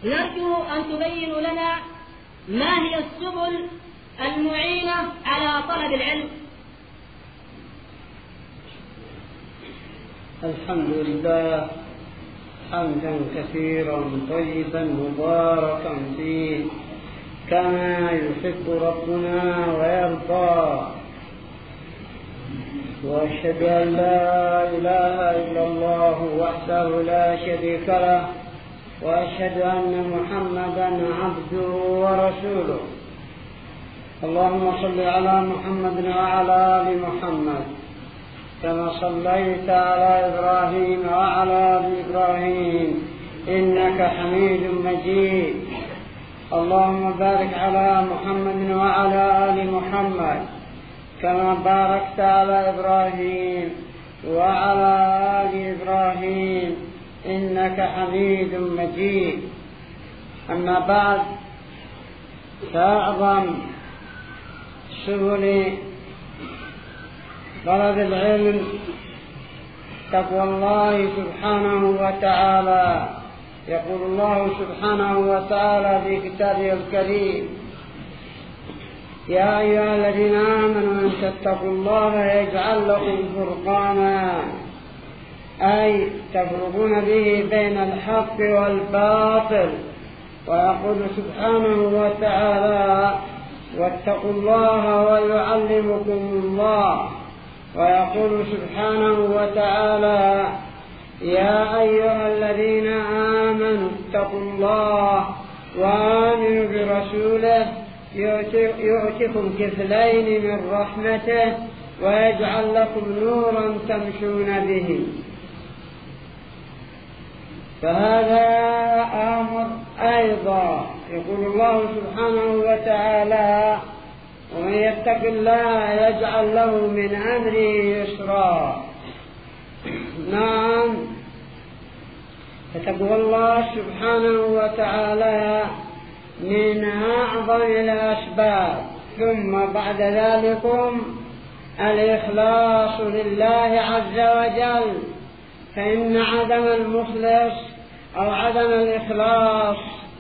نرجو أن تبينوا لنا ما هي السبل المعينة على طلب العلم. الحمد لله حمدا كثيرا طيبا مباركا فيه كما يحب ربنا ويرضى، وأشهد أن لا إله إلا الله وحده لا شريك له، وأشهد أن محمدا عبده ورسوله. اللهم صل على محمد وعلى آل محمد كما صليت على إبراهيم وعلى آل إبراهيم إنك حميد مجيد. اللهم بارك على محمد وعلى آل محمد كما باركت على إبراهيم وعلى آل إبراهيم إنك حميد مجيد. أما بعد، فأعظم سبل طلب العلم تقوى الله سبحانه وتعالى. يقول الله سبحانه وتعالى في كتابه الكريم: يا أيها الذين آمنوا إن تتقوا الله يجعل لكم فرقانا، أي تفرقون به بين الحق والباطل. ويقول سبحانه وتعالى: واتقوا الله ويعلمكم الله. ويقول سبحانه وتعالى: يا أيها الذين آمنوا اتقوا الله وآمنوا برسوله يؤتكم كفلين من رحمته ويجعل لكم نورا تمشون به. فهذا أمر أيضا. يقول الله سبحانه وتعالى: ومن يتق الله يجعل له من أمره يسرا. نعم، فتقوى الله سبحانه وتعالى من أعظم الأسباب. ثم بعد ذلكم الإخلاص لله عز وجل، فإن عدم المخلص أو عدم الإخلاص،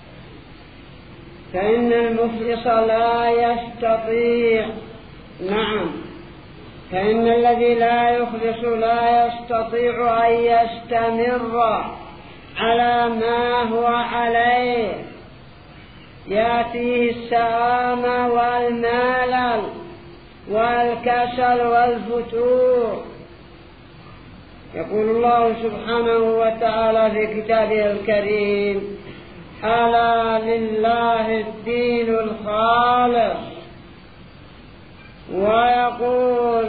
فإن المخلص لا يستطيع، نعم، فإن الذي لا يخلص لا يستطيع أن يستمر على ما هو عليه، يأتيه السآمة والملل والكسل والفتور. يقول الله سبحانه وتعالى في كتابه الكريم: ألا لله الدين الخالص. ويقول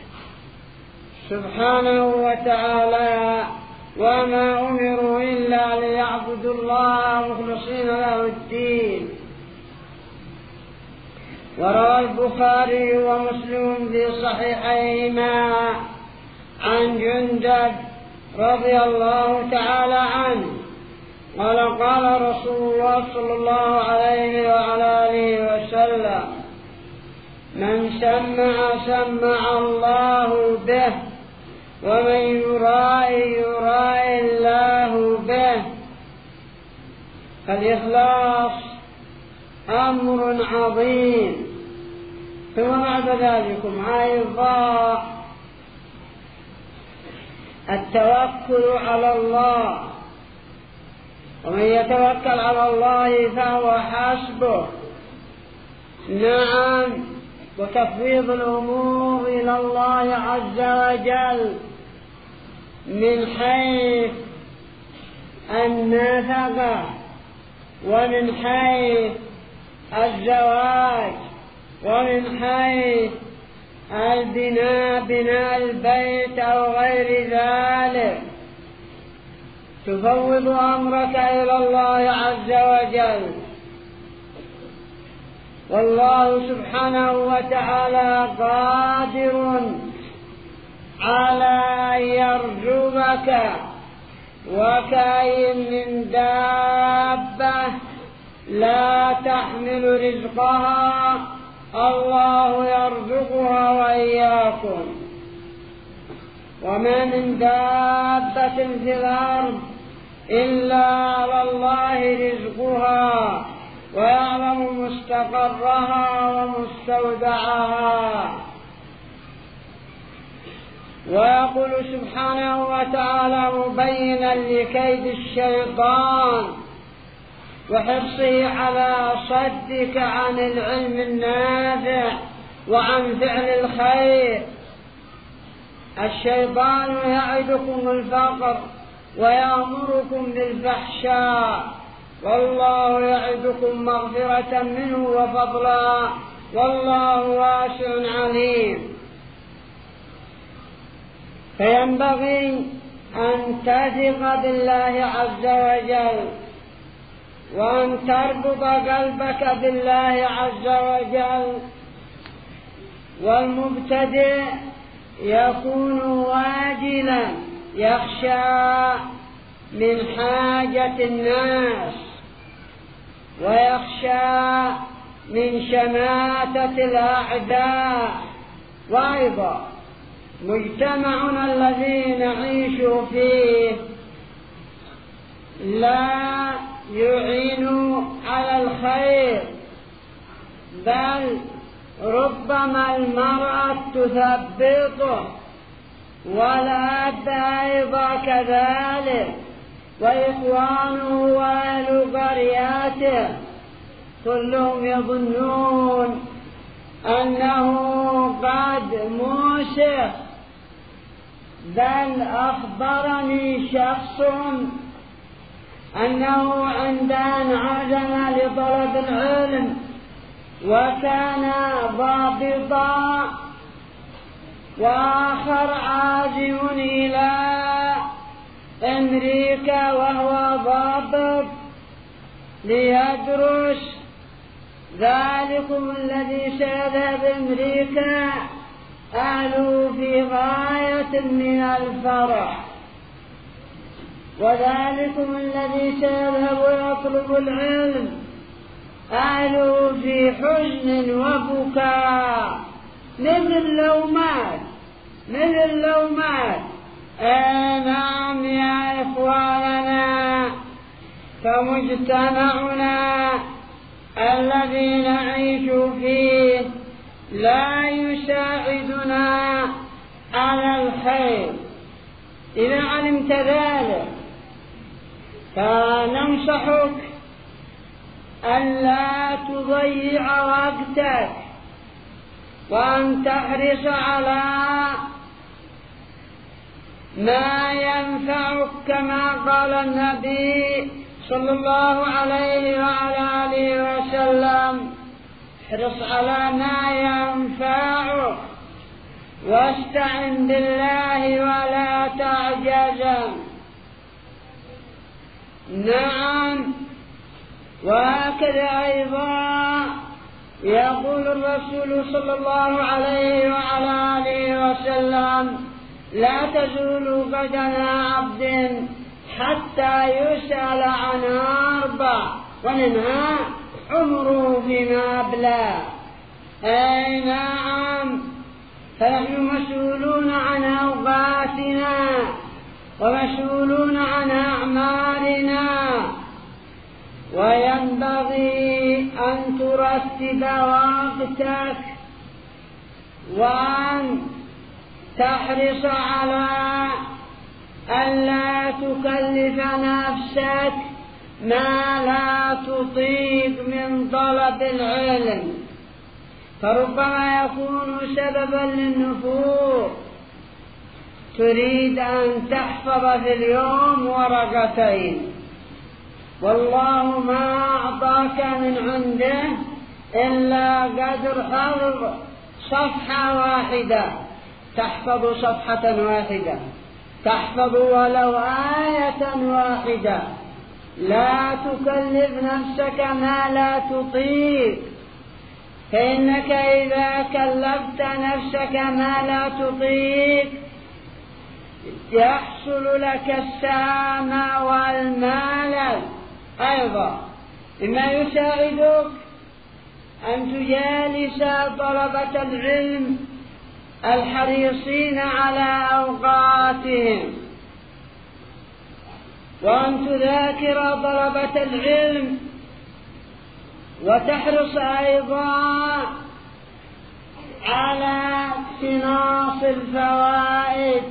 سبحانه وتعالى: وما أمروا إلا ليعبدوا الله مخلصين له الدين. وروى البخاري ومسلم في صحيحيهما عن جندب رضي الله تعالى عنه قال: قال رسول الله صلى الله عليه وعلى آله وسلم: من سمع الله به، ومن يرائي الله به. فالإخلاص أمر عظيم. ثم بعد ذلكم أيضا التوكل على الله، ومن يتوكل على الله فهو حسبه. نعم، وتفويض الأمور إلى الله عز وجل من حيث النفقة، ومن حيث الزواج، ومن حيث بناء البيت أو غير ذلك. تفوض أمرك إلى الله عز وجل، والله سبحانه وتعالى قادر على أن يرزقك. وكأين من دابة لا تحمل رزقها الله يرزقها إلا على الله رزقها ويعلم مستقرها ومستودعها. ويقول سبحانه وتعالى مبينا لكيد الشيطان وحرصه على صدك عن العلم النافع وعن فعل الخير: الشيطان يعدكم الفقر ويأمركم بالفحشاء والله يعدكم مغفرة منه وفضلا والله واسع عليم. فينبغي أن تثق بالله عز وجل وأن تربط قلبك بالله عز وجل. والمبتدئ يكون واجلا يخشى من حاجة الناس ويخشى من شماتة الأعداء. وأيضا مجتمعنا الذي نعيش فيه لا يعين على الخير، بل ربما المرأة تثبطه والأب أيضا كذلك وإخوانه وأهل قرياته كلهم يظنون أنه قد موسى. بل أخبرني شخص أنه عند أن عزم لطلب العلم وكان ضابطا وآخر عازم إلى أمريكا وهو ضابط ليدرس، ذلكم الذي سيذهب أمريكا أهله في غاية من الفرح، وذلكم الذي سيذهب يطلب العلم أهله في حزن وبكاء من اللومات. نعم يا إخواننا، فمجتمعنا الذي نعيش فيه لا يساعدنا على الخير. إذا علمت ذلك فننصحك ألا تضيع وقتك وأن تحرص على ما ينفعك كما قال النبي صلى الله عليه وعلى آله وسلم: احرص على ما ينفعك واستعن بالله ولا تعجز. نعم، وهكذا أيضا يقول الرسول صلى الله عليه وعلى آله وسلم: لا تزول قدم عبد حتى يسأل عن 4 ومنها عمره فيما أبلى. أي نعم، فنحن مسؤولون عن أوقاتنا ومسؤولون عن أعمالنا، وينبغي أن ترتب وقتك وأن تحرص على ألا تكلف نفسك ما لا تطيق من طلب العلم، فربما يكون سببا للنفور. تريد أن تحفظ في اليوم 2 ورقة والله ما أعطاك من عنده إلا قدر حفظ صفحة واحدة، تحفظ صفحة واحدة، تحفظ ولو آية واحدة. لا تكلف نفسك ما لا تطيق، فإنك إذا كلفت نفسك ما لا تطيق يحصل لك السام والملل. أيضا مما يساعدك أن تجالس طلبة العلم الحريصين على أوقاتهم، وأن تذاكر طلبة العلم وتحرص أيضا على اقتناص الفوائد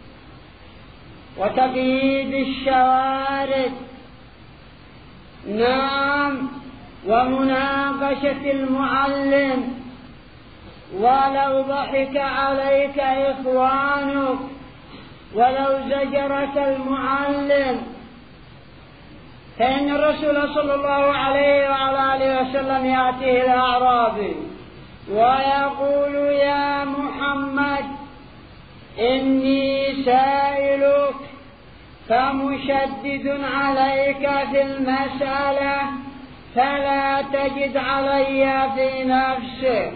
وتقييد الشوارد. نعم، ومناقشة المعلم، ولو ضحك عليك إخوانك، ولو زجرك المعلم. فإن الرسول صلى الله عليه وعلى آله وسلم يأتيه الأعرابي ويقول: يا محمد إني سائلك فمشدد عليك في المسألة فلا تجد علي في نفسك،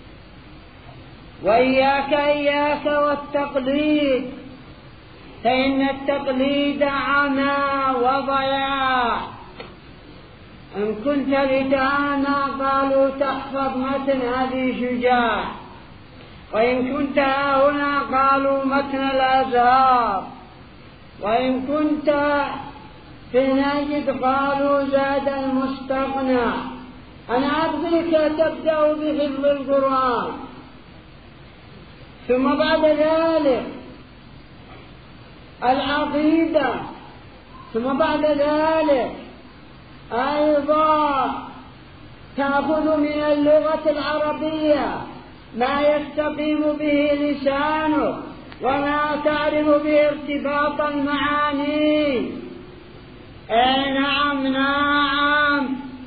وإياك والتقليد، فإن التقليد عمى وضياع. إن كنت لتعنى قالوا تحفظ متن أبي شجاع، وإن كنت هنا قالوا متن الأزهار، وإن كنت في نجد قالوا زاد المستغنى. أنا أبغيك تبدأ بحفظ القرآن، ثم بعد ذلك العقيدة، ثم بعد ذلك أيضا تأخذ من اللغة العربية ما يستقيم به لسانك وما تعرف به ارتباط المعاني. نعم نعم،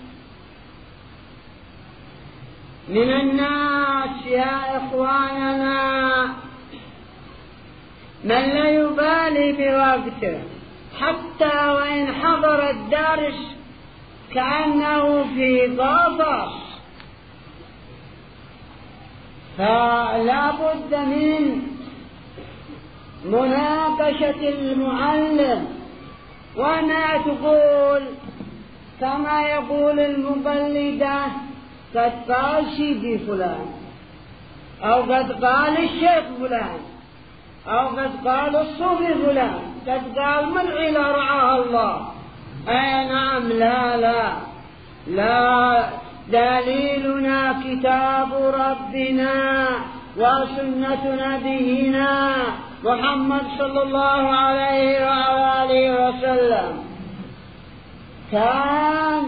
من الناس يا إخواننا من لا يبالي بوقته، حتى وإن حضر الدرس كأنه في قفص. فلا بد من مناقشة المعلم، وما تقول كما يقول المقلدة: قد قال سيدي فلان، أو قد قال الشيخ فلان، أو قد قال الصوفي فلان، قد قال من إلى رعاه الله. أي نعم، لا لا لا، دليلنا كتاب ربنا وسنة نبينا محمد صلى الله عليه وعلى آله وسلم. كان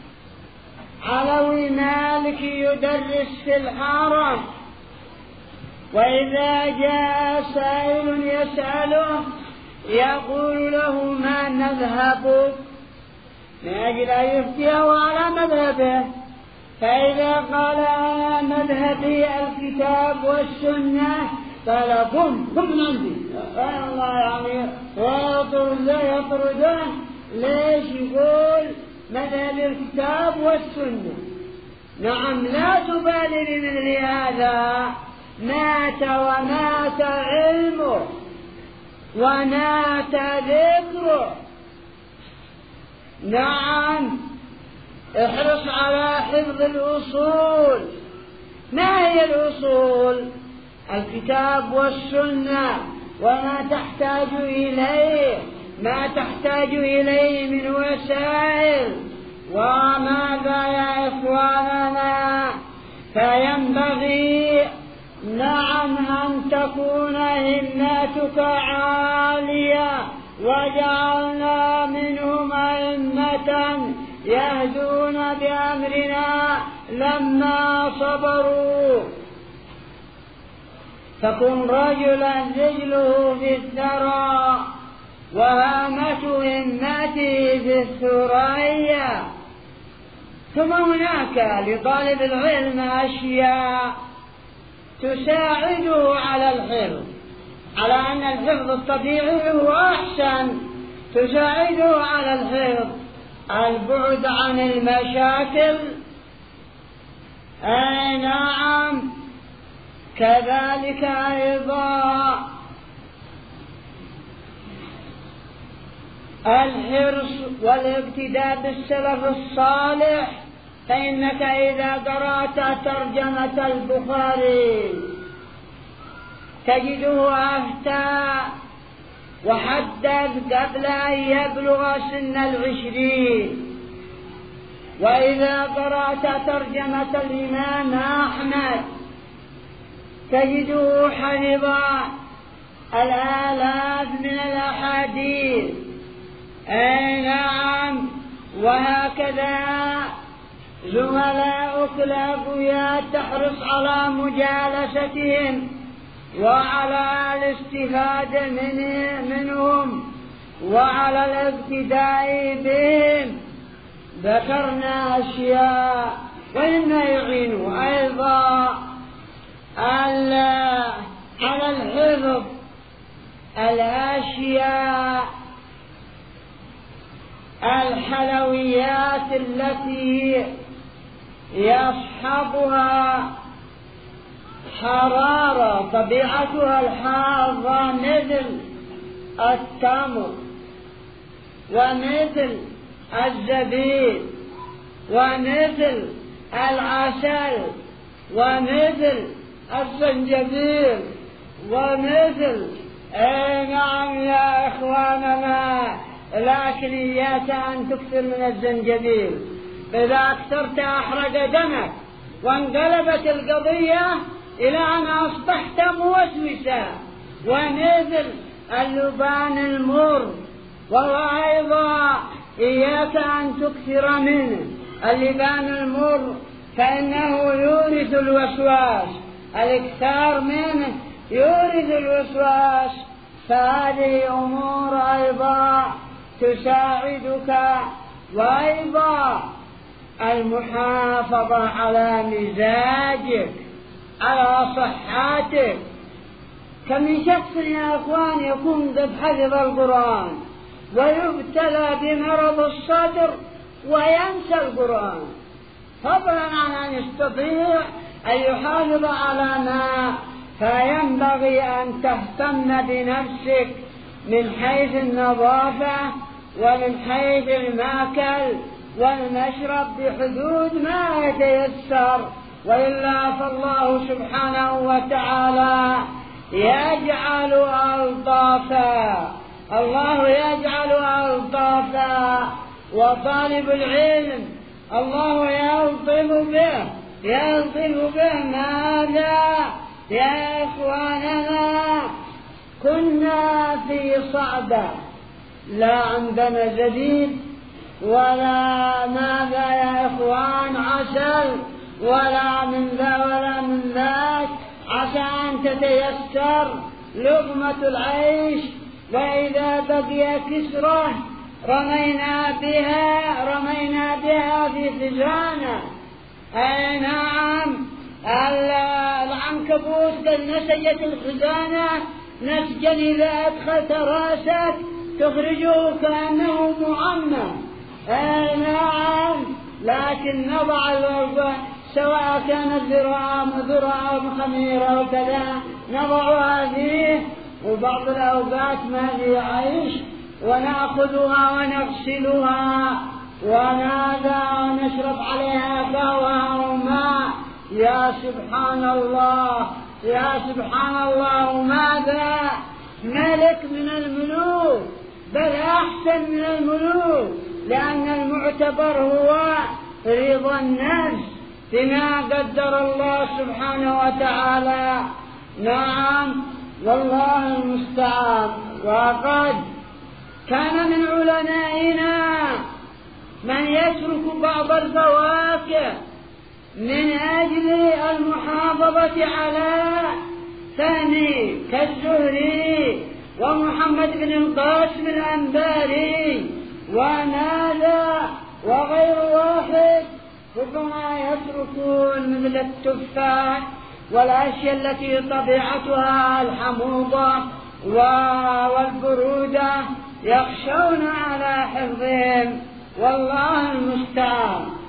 علوي مالك يدرس في الحرم، وإذا جاء سائل يسأله يقول له: ما مذهبك؟ من أجل أن يفتيه على مذهبه. فإذا قال: أنا مذهبي الكتاب والسنة، قال: قم من عندي. الله يعني ويطرده. ليش؟ يقول مذهب الكتاب والسنة. نعم، لا تبالي بمثل هذا. مات ومات علمه ومات ذكره. نعم، احرص على حفظ الأصول. ما هي الأصول؟ الكتاب والسنة وما تحتاج إليه، ما تحتاج إليه من وسائل. وماذا يا إخواننا؟ فينبغي نعم أن تكون همتك عالية، وجعلنا منهم أئمة يهدون بأمرنا لما صبروا. فكن رجلا رجله في الثرى وهامة همته في الثريا. ثم هناك لطالب العلم أشياء تساعده على الحفظ، على أن الحفظ الطبيعي هو أحسن. تساعده على الحفظ البعد عن المشاكل. أي نعم، كذلك أيضا الحرص والاقتداء بالسلف الصالح. فإنك إذا قرأت ترجمة البخاري تجده أفتى وحدد قبل أن يبلغ سن 20. وإذا قرأت ترجمة الإمام أحمد تجده حفظ الآلاف من الأحاديث. أي نعم. وهكذا زملاؤك الأقوياء تحرص على مجالستهم وعلى الاستفادة منهم وعلى الاقتداء بهم. ذكرنا أشياء، وإما يعين أيضا على الحفظ الأشياء الحلويات التي يصحبها حرارة طبيعتها الحارة، مثل التمر ومثل الزبيب ومثل العسل ومثل الزنجبيل ومثل نعم يا إخواننا، لكن إياك أن تكثر من الزنجبيل، إذا أكثرت أحرق دمك وانقلبت القضية إلى أن أصبحت موسوسا. ومثل اللبان المر، وهو أيضا إياك أن تكثر منه. اللبان المر فإنه يورث الوسواس، الإكثار منه يورث الوسواس. فهذه أمور أيضا تساعدك، وأيضا المحافظة على مزاجك، على صحتك. كم من شخص يا أخوان يكون قد حفظ القرآن ويبتلى بمرض الصدر وينسى القرآن، فضلا عن أن يستطيع أن يحافظ على ما. فينبغي أن تهتم بنفسك من حيث النظافة ومن حيث المأكل والمشرب بحدود ما يتيسر، وإلا فالله سبحانه وتعالى يجعل ألطافا، الله يجعل ألطافا. وطالب العلم الله يلطف به ماذا يا إخواننا؟ كنا في صعدة لا عندنا جديد ولا ماذا يا إخوان عسل ولا من ذا ولا من ذاك، عسى أن تتيسر لقمة العيش. وإذا بقي كسرة رمينا بها في خزانة. أي نعم، العنكبوت قد نسجت الخزانة نسجا، إذا أدخلت راسك تخرجه كأنه معمى. أي نعم، لكن نضع الوضع سواء كانت ذراع خميرة وكذا نضعها فيه، وبعض الأوقات ما في عيش ونأخذها ونغسلها ونشرب عليها قهوة وماء. يا سبحان الله، يا سبحان الله. وماذا ملك من الملوك، بل أحسن من الملوك، لأن المعتبر هو رضا النفس بما قدر الله سبحانه وتعالى. نعم، والله المستعان. وقد كان من علمائنا من يترك بعض الفواكه من أجل المحافظة على فهمه، كالزهري ومحمد بن القاسم الأنباري وماذا وغير واحد. ربما يتركون مثل التفاح والأشياء التي طبيعتها الحموضة والبرودة، يخشون على حفظهم، والله المستعان.